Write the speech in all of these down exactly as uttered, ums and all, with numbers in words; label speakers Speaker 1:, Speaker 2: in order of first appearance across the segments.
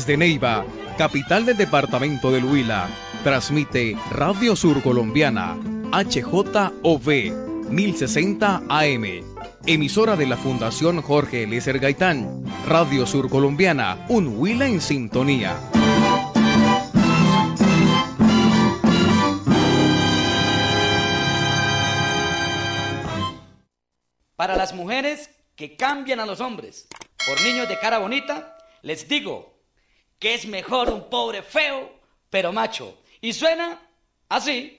Speaker 1: Desde Neiva, capital del departamento del Huila, transmite Radio Sur Colombiana, H J O V mil sesenta A M, emisora de la Fundación Jorge Eliezer Gaitán. Radio Sur Colombiana, un Huila en sintonía.
Speaker 2: Para las mujeres que cambian a los hombres por niños de cara bonita, les digo que es mejor un pobre feo, pero macho. Y suena así.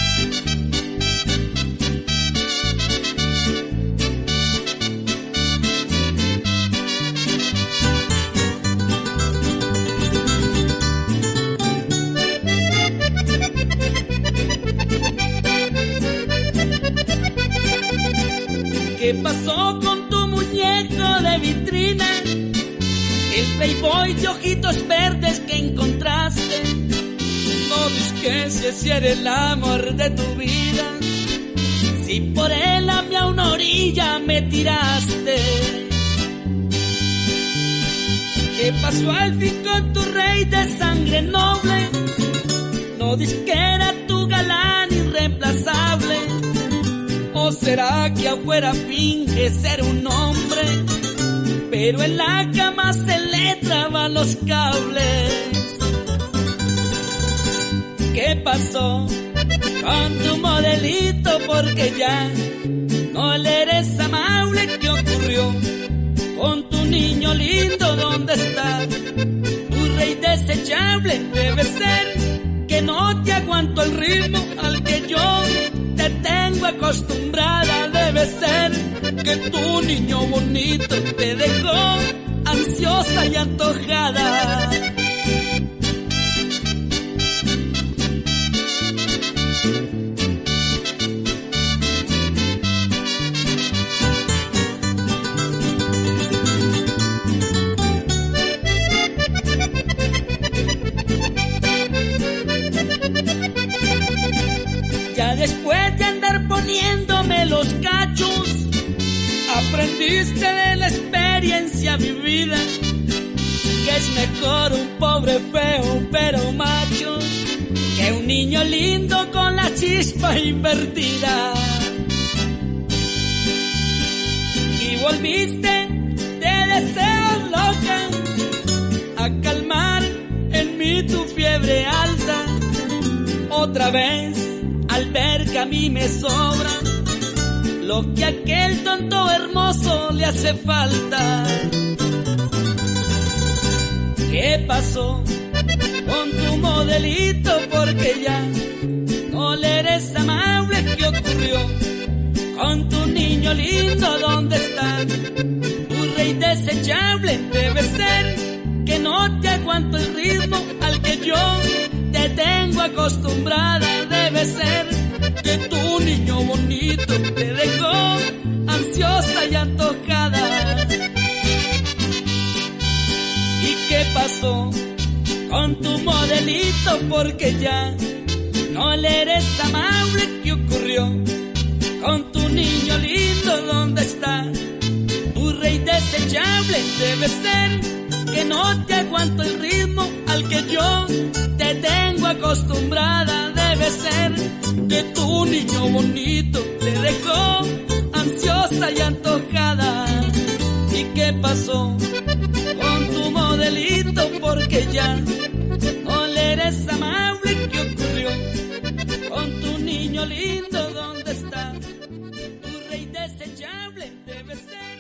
Speaker 3: ¿Qué pasó con tu muñeco de vitrina? El playboy de ojitos verdes que encontraste. No disques si era el amor de tu vida, si por él a mí a una orilla me tiraste. ¿Qué pasó al fin con tu rey de sangre noble? No disque era tu galán irreemplazable. ¿O será que afuera finge ser un hombre, pero en la cama se le traban los cables? ¿Qué pasó con tu modelito? Porque ya no le eres amable. ¿Qué ocurrió con tu niño lindo? ¿Dónde está tu rey desechable? Debe ser que no te aguanto el ritmo al que yo te tengo acostumbrada. Debe ser que tu niño bonito te dejó ansiosa y antojada. Ya después de andar poniéndome los cachos, aprendiste de la experiencia vivida que es mejor un pobre feo pero macho que un niño lindo con la chispa invertida. Y volviste de deseos loca a calmar en mí tu fiebre alta. Otra vez al ver que a mí me sobra lo que a aquel tonto hermoso le hace falta. ¿Qué pasó con tu modelito? Porque ya no le eres amable. ¿Qué ocurrió con tu niño lindo? ¿Dónde está tu rey desechable? Debe ser que no te aguanto el ritmo al que yo te tengo acostumbrada. Debe ser que tu niño bonito te dejó ansiosa y antojada. ¿Y qué pasó con tu modelito? Porque ya no le eres amable. ¿Qué ocurrió con tu niño lindo? ¿Dónde está tu rey desechable? Debe ser que no te aguanto el ritmo al que yo te tengo acostumbrada. Debe ser que tu niño bonito te dejó ansiosa y antojada. ¿Y qué pasó con tu modelito? Porque ya no le eres amable. ¿Qué ocurrió con tu niño lindo? ¿Dónde está tu rey desechable? Debe ser